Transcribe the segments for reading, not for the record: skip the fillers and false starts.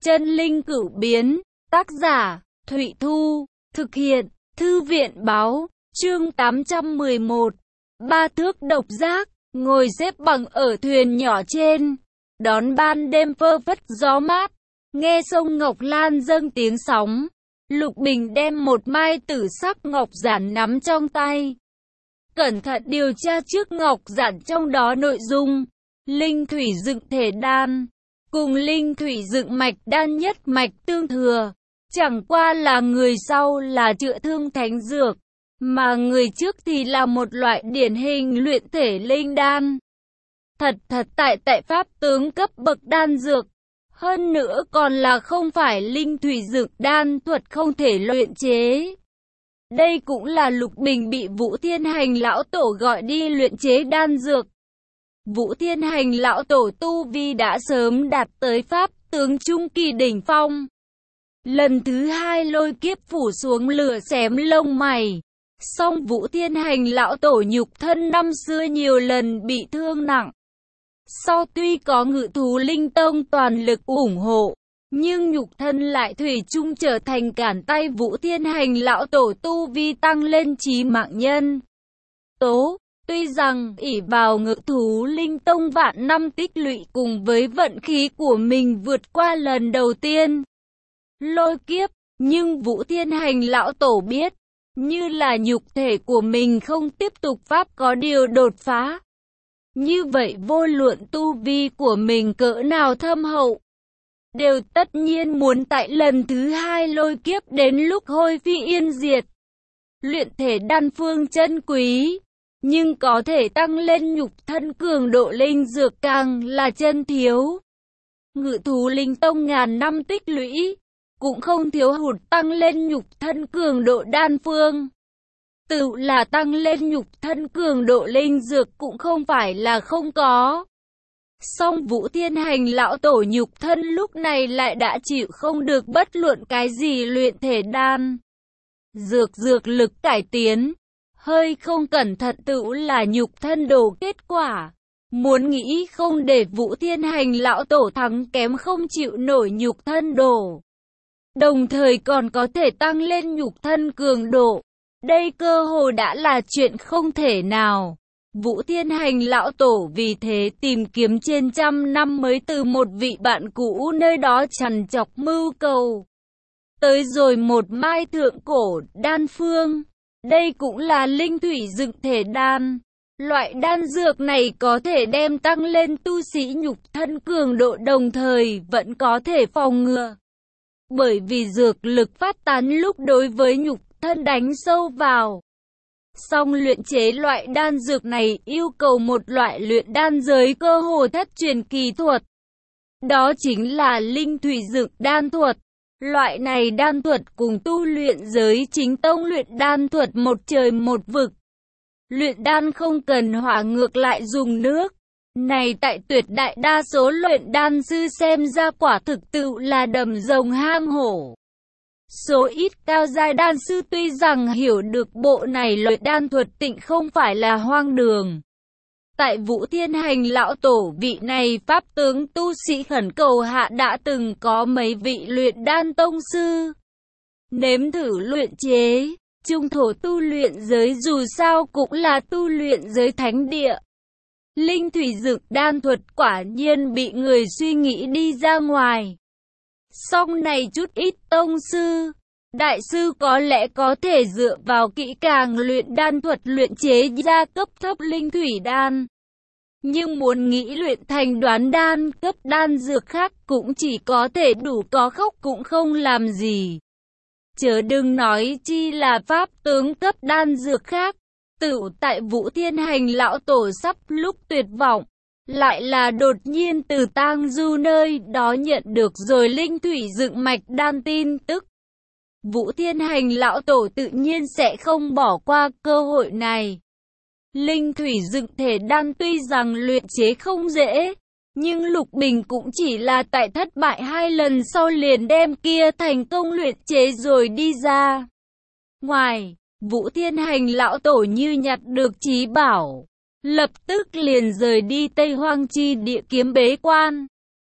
Chân linh cửu biến, tác giả, Thụy Thu, thực hiện, Thư viện báo, chương 811. Ba thước độc giác, ngồi xếp bằng ở thuyền nhỏ trên, đón ban đêm phơ phất gió mát, nghe sông Ngọc Lan dâng tiếng sóng. Lục Bình đem một mai tử sắc ngọc giản nắm trong tay. Cẩn thận điều tra trước ngọc giản trong đó nội dung. Linh thủy dựng thể đan, cùng linh thủy dựng mạch đan nhất mạch tương thừa. Chẳng qua là người sau là chữa thương thánh dược, mà người trước thì là một loại điển hình luyện thể linh đan. Thật tại pháp tướng cấp bậc đan dược. Hơn nữa còn là không phải linh thủy dựng đan thuật không thể luyện chế. Đây cũng là Lục Bình bị Vũ Thiên Hành lão tổ gọi đi luyện chế đan dược. Vũ Thiên Hành lão tổ tu vi đã sớm đạt tới pháp tướng trung kỳ đỉnh phong. Lần thứ hai lôi kiếp phủ xuống lửa xém lông mày. Song Vũ Thiên Hành lão tổ nhục thân năm xưa nhiều lần bị thương nặng. Sau tuy có Ngự Thú Linh Tông toàn lực ủng hộ, nhưng nhục thân lại thủy chung trở thành cản tay Vũ Thiên Hành lão tổ tu vi tăng lên chí mạng nhân tố. Tuy rằng ỷ vào Ngự Thú Linh Tông vạn năm tích lũy cùng với vận khí của mình vượt qua lần đầu tiên lôi kiếp, nhưng Vũ Thiên Hành lão tổ biết, như là nhục thể của mình không tiếp tục pháp có điều đột phá. Như vậy vô luận tu vi của mình cỡ nào thâm hậu, đều tất nhiên muốn tại lần thứ hai lôi kiếp đến lúc hôi phi yên diệt. Luyện thể đan phương chân quý, nhưng có thể tăng lên nhục thân cường độ linh dược càng là chân thiếu. Ngự Thú Linh Tông ngàn năm tích lũy, cũng không thiếu hụt tăng lên nhục thân cường độ đan phương. Tự là tăng lên nhục thân cường độ linh dược cũng không phải là không có. Song Vũ Thiên Hành lão tổ nhục thân lúc này lại đã chịu không được bất luận cái gì luyện thể đan. Dược lực cải tiến, hơi không cẩn thận tự là nhục thân đổ kết quả. Muốn nghĩ không để Vũ Thiên Hành lão tổ thắng kém không chịu nổi nhục thân đổ. Đồng thời còn có thể tăng lên nhục thân cường độ. Đây cơ hồ đã là chuyện không thể nào. Vũ Thiên Hành lão tổ vì thế tìm kiếm trên trăm năm mới từ một vị bạn cũ nơi đó trằn trọc mưu cầu. Tới rồi một mai thượng cổ đan phương. Đây cũng là linh thủy dựng thể đan. Loại đan dược này có thể đem tăng lên tu sĩ nhục thân cường độ đồng thời vẫn có thể phòng ngừa. Bởi vì dược lực phát tán lúc đối với nhục thân đánh sâu vào. Song luyện chế loại đan dược này yêu cầu một loại luyện đan giới cơ hồ thất truyền kỳ thuật. Đó chính là linh thủy dựng đan thuật. Loại này đan thuật cùng tu luyện giới chính tông luyện đan thuật một trời một vực. Luyện đan không cần hỏa, ngược lại dùng nước. Này tại tuyệt đại đa số luyện đan sư xem ra quả thực tự là đầm rồng hang hổ. Số ít cao giai đan sư tuy rằng hiểu được bộ này luyện đan thuật tịnh không phải là hoang đường. Tại Vũ Thiên Hành lão tổ vị này pháp tướng tu sĩ khẩn cầu hạ đã từng có mấy vị luyện đan tông sư nếm thử luyện chế. Trung thổ tu luyện giới dù sao cũng là tu luyện giới thánh địa. Linh thủy dựng đan thuật quả nhiên bị người suy nghĩ đi ra ngoài. Song này chút ít tông sư, đại sư có lẽ có thể dựa vào kỹ càng luyện đan thuật luyện chế ra cấp thấp linh thủy đan. Nhưng muốn nghĩ luyện thành đoán đan cấp đan dược khác cũng chỉ có thể đủ có khóc cũng không làm gì. Chớ đừng nói chi là pháp tướng cấp đan dược khác. Tự tại Vũ Thiên Hành lão tổ sắp lúc tuyệt vọng, lại là đột nhiên từ Tang Du nơi đó nhận được rồi linh thủy dựng mạch đan tin tức. Vũ Thiên Hành lão tổ tự nhiên sẽ không bỏ qua cơ hội này. Linh thủy dựng thể đan tuy rằng luyện chế không dễ, nhưng Lục Bình cũng chỉ là tại thất bại 2 lần sau liền đem kia thành công luyện chế rồi đi ra. Ngoài, Vũ Thiên Hành lão tổ như nhặt được chí bảo, lập tức liền rời đi Tây Hoang chi địa kiếm bế quan.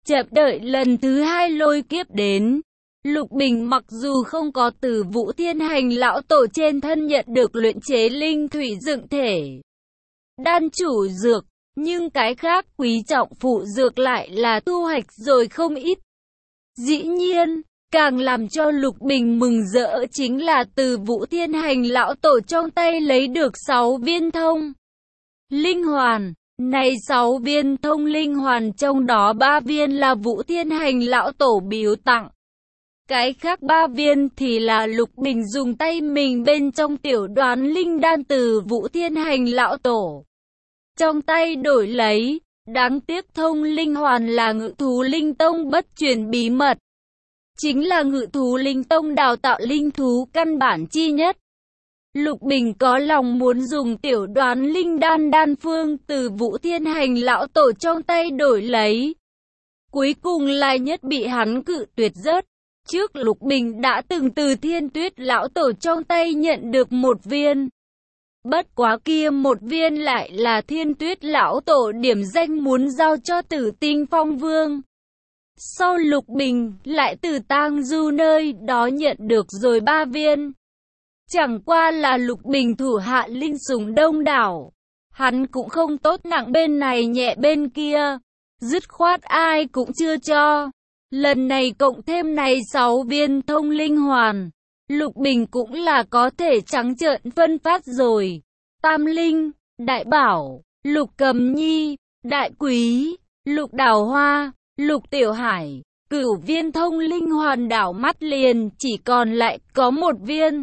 Chậm đợi lần thứ hai lôi kiếp đến. Lục Bình mặc dù không có từ Vũ Thiên Hành lão tổ trên thân nhận được luyện chế linh thủy dựng thể đan chủ dược, nhưng cái khác quý trọng phụ dược lại là thu hoạch rồi không ít. Dĩ nhiên, càng làm cho Lục Bình mừng rỡ chính là từ Vũ Thiên Hành lão tổ trong tay lấy được 6 viên thông linh hoàn. Này 6 viên thông linh hoàn trong đó 3 viên là Vũ Thiên Hành lão tổ biếu tặng. Cái khác 3 viên thì là Lục Bình dùng tay mình bên trong tiểu đoán linh đan từ Vũ Thiên Hành lão tổ trong tay đổi lấy. Đáng tiếc thông linh hoàn là Ngự thú linh tông bất truyền bí mật. Chính là Ngự thú linh tông đào tạo linh thú căn bản chi nhất. Lục Bình có lòng muốn dùng tiểu đoán linh đan đan phương từ Vũ Thiên Hành lão tổ trong tay đổi lấy. Cuối cùng lại nhất bị hắn cự tuyệt rớt. Trước Lục Bình đã từng từ Thiên Tuyết lão tổ trong tay nhận được 1 viên. Bất quá kia 1 viên lại là Thiên Tuyết lão tổ điểm danh muốn giao cho Tử Tinh Phong Vương. Sau Lục Bình lại từ Tang Du nơi đó nhận được rồi 3 viên. Chẳng qua là Lục Bình thủ hạ linh sủng đông đảo. Hắn cũng không tốt nặng bên này nhẹ bên kia. Dứt khoát ai cũng chưa cho. Lần này cộng thêm này 6 viên thông linh hoàn. Lục Bình cũng là có thể trắng trợn phân phát rồi. Tam Linh, Đại Bảo, Lục Cầm Nhi, Đại Quý, Lục Đào Hoa, Lục Tiểu Hải, Cửu viên thông linh hoàn đảo mắt liền chỉ còn lại có 1 viên.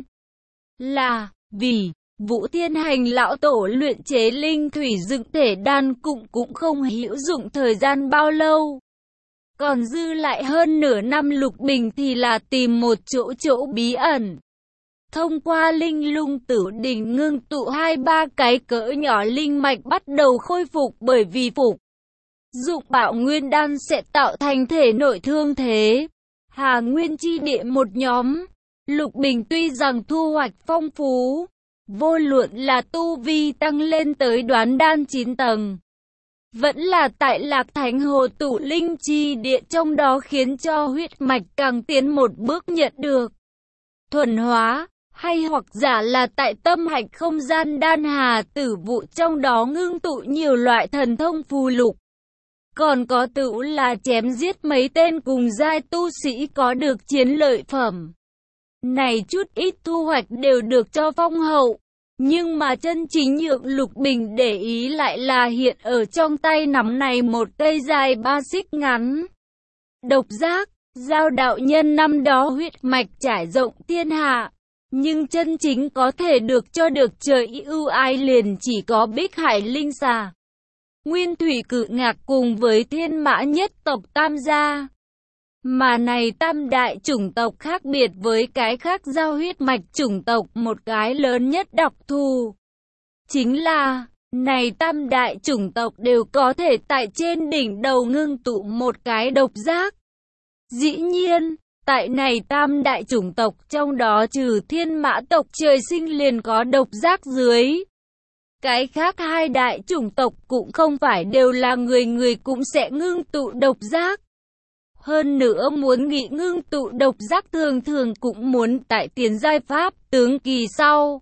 Là vì Vũ Thiên Hành lão tổ luyện chế linh thủy dựng thể đan cũng không hữu dụng thời gian bao lâu. Còn dư lại hơn nửa năm Lục Bình thì là tìm một chỗ bí ẩn. Thông qua linh lung tử đỉnh ngưng tụ 2-3 cái cỡ nhỏ linh mạch bắt đầu khôi phục bởi vì phục dụng bạo nguyên đan sẽ tạo thành thể nội thương thế. Hà Nguyên chi địa một nhóm. Lục Bình tuy rằng thu hoạch phong phú, vô luận là tu vi tăng lên tới đoán đan 9 tầng. Vẫn là tại Lạc Thánh Hồ tụ linh chi địa trong đó khiến cho huyết mạch càng tiến một bước nhận được thuần hóa, hay hoặc giả là tại tâm hạch không gian đan hà tử vụ trong đó ngưng tụ nhiều loại thần thông phù lục. Còn có tựu là chém giết mấy tên cùng giai tu sĩ có được chiến lợi phẩm. Này chút ít thu hoạch đều được cho phong hậu. Nhưng mà chân chính nhượng Lục Bình để ý lại là hiện ở trong tay nắm này một cây dài 3 xích ngắn. Độc giác, Giao đạo nhân năm đó huyết mạch trải rộng thiên hạ. Nhưng chân chính có thể được cho được trời ưu ái liền chỉ có Bích Hải Linh Xà, Nguyên Thủy Cự Ngạc cùng với Thiên Mã nhất tộc Tam gia. Mà này tam đại chủng tộc khác biệt với cái khác giao huyết mạch chủng tộc một cái lớn nhất đặc thù. Chính là, này tam đại chủng tộc đều có thể tại trên đỉnh đầu ngưng tụ một cái độc giác. Dĩ nhiên, tại này tam đại chủng tộc trong đó trừ Thiên Mã tộc trời sinh liền có độc giác dưới. Cái khác hai đại chủng tộc cũng không phải đều là người cũng sẽ ngưng tụ độc giác. Hơn nữa muốn nghị ngưng tụ độc giác thường cũng muốn tại tiền giai pháp tướng kỳ sau.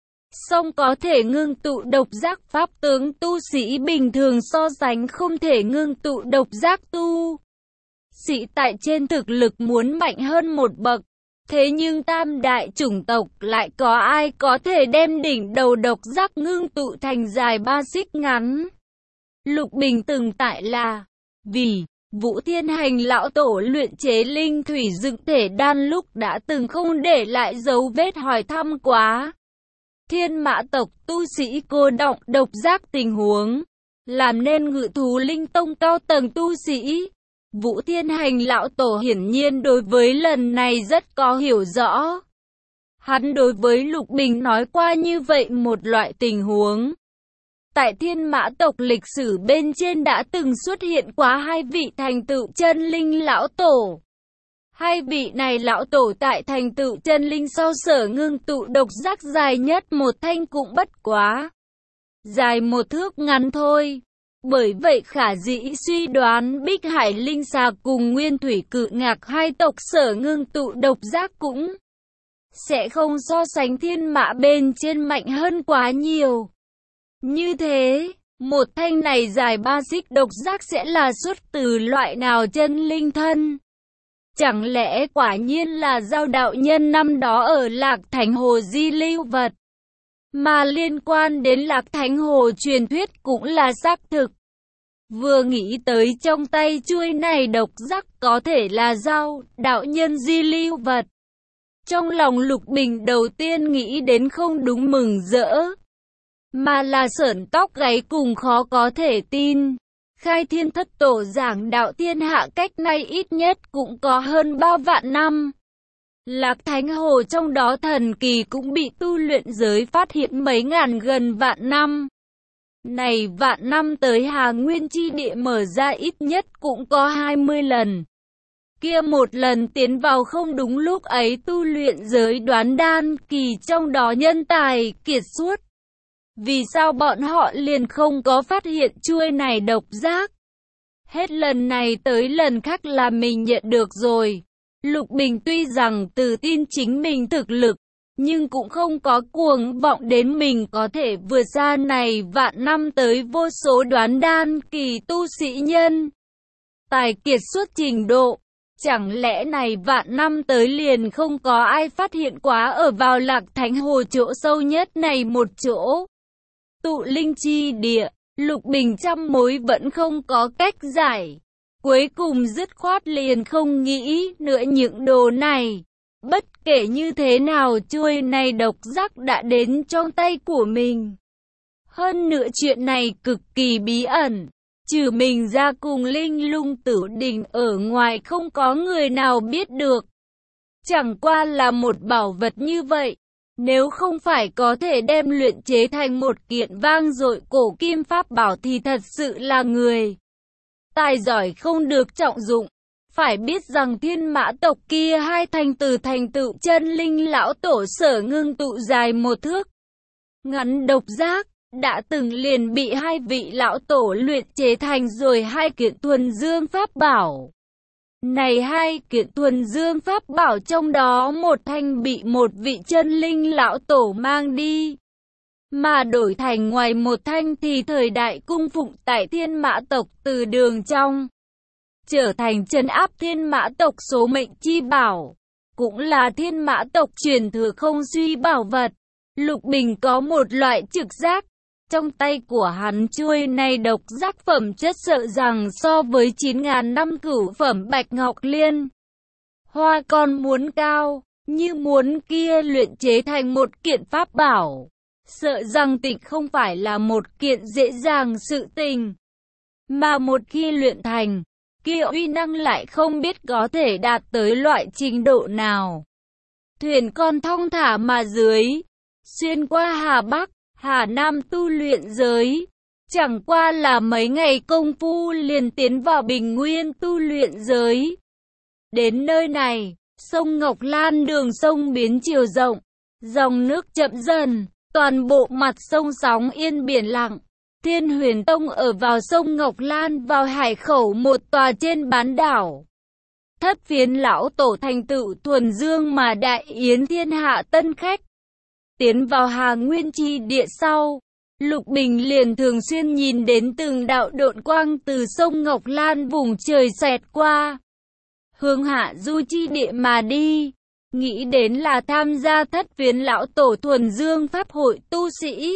Song có thể ngưng tụ độc giác pháp tướng tu sĩ bình thường so sánh không thể ngưng tụ độc giác tu sĩ tại trên thực lực muốn mạnh hơn một bậc. Thế nhưng tam đại chủng tộc lại có ai có thể đem đỉnh đầu độc giác ngưng tụ thành dài 3 xích ngắn. Lục Bình từng tại là vì Vũ Thiên Hành lão tổ luyện chế linh thủy dựng thể đan lúc đã từng không để lại dấu vết hỏi thăm quá Thiên Mã tộc tu sĩ cô động độc giác tình huống, làm nên Ngự thú linh tông cao tầng tu sĩ. Vũ Thiên Hành lão tổ hiển nhiên đối với lần này rất có hiểu rõ. Hắn đối với Lục Bình nói qua như vậy một loại tình huống. Tại Thiên Mã tộc lịch sử bên trên đã từng xuất hiện quá hai vị thành tựu chân linh lão tổ. Hai vị này lão tổ tại thành tựu chân linh sau sở ngưng tụ độc giác dài nhất một thanh cũng bất quá dài 1 thước ngắn thôi. Bởi vậy khả dĩ suy đoán Bích Hải Linh Xà cùng Nguyên Thủy Cự Ngạc hai tộc Sở ngưng tụ độc giác cũng sẽ không so sánh thiên mã bên trên mạnh hơn quá nhiều. Như thế, một thanh này dài 3 xích độc giác sẽ là xuất từ loại nào chân linh thân? Chẳng lẽ quả nhiên là Giao đạo nhân năm đó ở Lạc Thánh Hồ di lưu vật? Mà liên quan đến Lạc Thánh Hồ truyền thuyết cũng là xác thực. Vừa nghĩ tới trong tay chuôi này độc giác có thể là Giao đạo nhân di lưu vật. Trong lòng Lục Bình đầu tiên nghĩ đến không đúng mừng rỡ, mà là sởn tóc gáy cùng khó có thể tin. Khai Thiên Thất Tổ giảng đạo thiên hạ cách nay ít nhất cũng có hơn 3 vạn năm. Lạc Thánh Hồ trong đó thần kỳ cũng bị tu luyện giới phát hiện mấy ngàn gần vạn năm. Này vạn năm tới Hà Nguyên chi địa mở ra ít nhất cũng có 20 lần. Kia một lần tiến vào không đúng lúc ấy tu luyện giới đoán đan kỳ trong đó nhân tài kiệt xuất. Vì sao bọn họ liền không có phát hiện chuôi này độc giác? Hết lần này tới lần khác là mình nhận được rồi. Lục Bình tuy rằng tự tin chính mình thực lực, nhưng cũng không có cuồng vọng đến mình có thể vượt ra này vạn năm tới vô số đoán đan kỳ tu sĩ nhân. Tài kiệt xuất trình độ. Chẳng lẽ này vạn năm tới liền không có ai phát hiện quá ở vào Lạc Thánh Hồ chỗ sâu nhất này một chỗ? Tụ linh chi địa, Lục Bình trăm mối vẫn không có cách giải. Cuối cùng dứt khoát liền không nghĩ nữa những đồ này. Bất kể như thế nào chuôi này độc giác đã đến trong tay của mình. Hơn nữa chuyện này cực kỳ bí ẩn. Trừ mình ra cùng Linh Lung Tử Đình ở ngoài không có người nào biết được. Chẳng qua là một bảo vật như vậy. Nếu không phải có thể đem luyện chế thành một kiện vang dội cổ kim pháp bảo thì thật sự là người tài giỏi không được trọng dụng. Phải biết rằng thiên mã tộc kia hai thành tựu chân linh lão tổ Sở ngưng tụ dài 1 thước. Ngắn độc giác, đã từng liền bị 2 vị lão tổ luyện chế thành rồi 2 kiện thuần dương pháp bảo. Này 2 kiện thuần dương pháp bảo trong đó một thanh bị một vị chân linh lão tổ mang đi. Mà đổi thành ngoài một thanh thì thời đại cung phụng tại thiên mã tộc từ đường trong. Trở thành trấn áp thiên mã tộc số mệnh chi bảo. Cũng là thiên mã tộc truyền thừa không suy bảo vật. Lục Bình có một loại trực giác. Trong tay của hắn chuôi này độc giác phẩm chất sợ rằng so với 9.000 năm cửu phẩm Bạch Ngọc Liên Hoa còn muốn cao, như muốn kia luyện chế thành một kiện pháp bảo. Sợ rằng tịnh không phải là một kiện dễ dàng sự tình. Mà một khi luyện thành, kia uy năng lại không biết có thể đạt tới loại trình độ nào. Thuyền con thong thả mà dưới, xuyên qua Hà Bắc, Hà Nam tu luyện giới. Chẳng qua là mấy ngày công phu liền tiến vào Bình Nguyên tu luyện giới. Đến nơi này, sông Ngọc Lan đường sông biến chiều rộng, dòng nước chậm dần, toàn bộ mặt sông sóng yên biển lặng. Thiên Huyền Tông ở vào sông Ngọc Lan vào hải khẩu một tòa trên bán đảo. Thất Phiến lão tổ thành tựu thuần dương mà đại yến thiên hạ tân khách. Tiến vào Hà Nguyên chi địa sau, Lục Bình liền thường xuyên nhìn đến từng đạo độn quang từ sông Ngọc Lan vùng trời xẹt qua, hướng hạ du chi địa mà đi. Nghĩ đến là tham gia Thất Phiến lão tổ thuần dương pháp hội tu sĩ.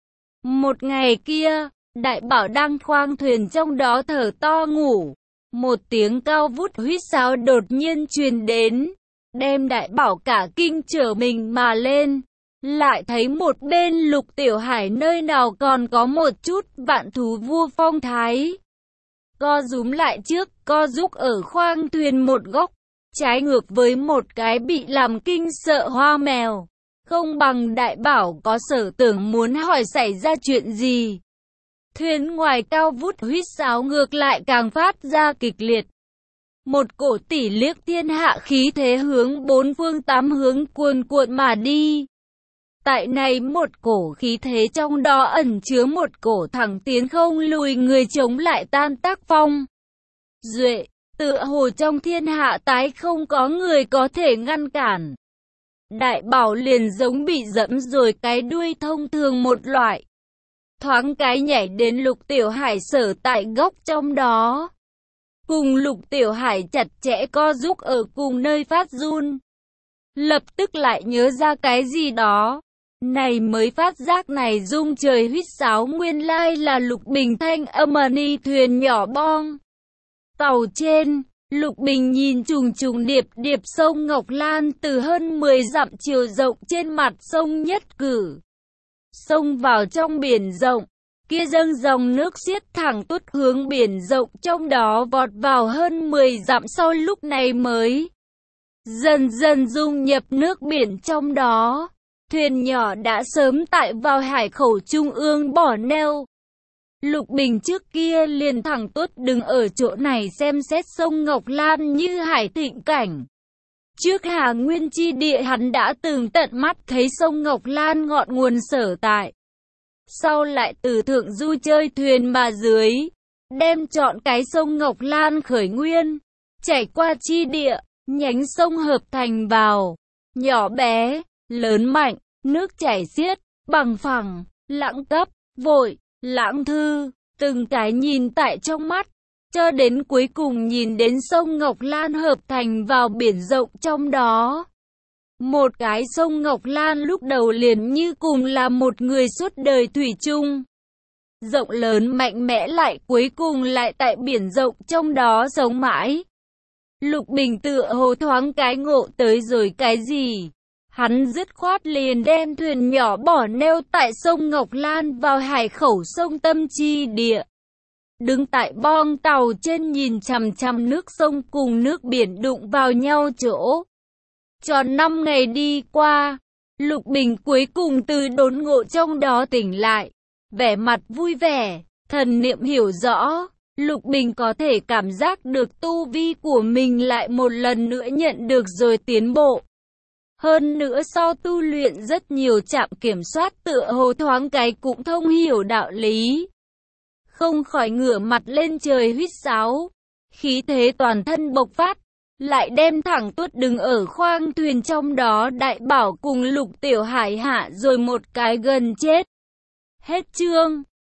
Một ngày kia, Đại Bảo đang khoang thuyền trong đó thở to ngủ. Một tiếng cao vút huýt sáo đột nhiên truyền đến, đem Đại Bảo cả kinh trở mình mà lên. Lại thấy một bên Lục Tiểu Hải nơi nào còn có một chút vạn thú vua phong thái. Co rúm lại trước, co rúc ở khoang thuyền một góc, trái ngược với một cái bị làm kinh sợ Hoa Mèo. Không bằng Đại Bảo có sở tưởng muốn hỏi xảy ra chuyện gì. Thuyền ngoài cao vút huýt sáo ngược lại càng phát ra kịch liệt. Một cổ tỷ liếc thiên hạ khí thế hướng 4 phương 8 hướng cuồn cuộn mà đi. Tại này một cổ khí thế trong đó ẩn chứa một cổ thẳng tiến không lùi, người chống lại tan tác phong duệ, tựa hồ trong thiên hạ tái không có người có thể ngăn cản. Đại bảo liền giống bị dẫm rồi cái đuôi thông thường một loại. Thoáng cái nhảy đến Lục Tiểu Hải sở tại góc trong đó. Cùng Lục Tiểu Hải chặt chẽ co giúp ở cùng nơi phát run. Lập tức lại nhớ ra cái gì đó. Này mới phát giác này rung trời huýt sáo nguyên lai là Lục Bình thanh âm ni thuyền nhỏ bong. Tàu trên, Lục Bình nhìn trùng trùng điệp điệp sông Ngọc Lan từ hơn 10 dặm chiều rộng trên mặt sông nhất cử. Xông vào trong biển rộng, kia dâng dòng nước xiết thẳng tuốt hướng biển rộng trong đó vọt vào hơn 10 dặm sau lúc này mới dần dần dung nhập nước biển trong đó. Thuyền nhỏ đã sớm tại vào hải khẩu trung ương bỏ neo. Lục Bình trước kia liền thẳng tốt đứng ở chỗ này xem xét sông Ngọc Lan như hải thịnh cảnh. Trước Hà Nguyên chi địa hắn đã từng tận mắt thấy sông Ngọc Lan ngọn nguồn sở tại. Sau lại từ thượng du chơi thuyền mà dưới, đem chọn cái sông Ngọc Lan khởi nguyên, chảy qua chi địa, nhánh sông hợp thành vào, nhỏ bé, lớn mạnh, nước chảy xiết, bằng phẳng, lãng cấp, vội, lãng thư, từng cái nhìn tại trong mắt, cho đến cuối cùng nhìn đến sông Ngọc Lan hợp thành vào biển rộng trong đó. Một cái sông Ngọc Lan lúc đầu liền như cùng là một người suốt đời thủy chung. Rộng lớn mạnh mẽ lại cuối cùng lại tại biển rộng trong đó sống mãi. Lục Bình tựa hồ thoáng cái ngộ tới rồi cái gì. Hắn dứt khoát liền đem thuyền nhỏ bỏ neo tại sông Ngọc Lan vào hải khẩu sông Tâm Chi địa. Đứng tại bong tàu trên nhìn chằm chằm nước sông cùng nước biển đụng vào nhau chỗ. Tròn 5 ngày đi qua, Lục Bình cuối cùng từ đốn ngộ trong đó tỉnh lại. Vẻ mặt vui vẻ, thần niệm hiểu rõ, Lục Bình có thể cảm giác được tu vi của mình lại một lần nữa nhận được rồi tiến bộ. Hơn nữa sau tu luyện rất nhiều trạm kiểm soát tựa hồ thoáng cái cũng thông hiểu đạo lý. Không khỏi ngửa mặt lên trời huýt sáo, khí thế toàn thân bộc phát, lại đem thẳng tuốt đứng ở khoang thuyền trong đó Đại Bảo cùng Lục Tiểu Hải hạ rồi một cái gần chết. Hết chương.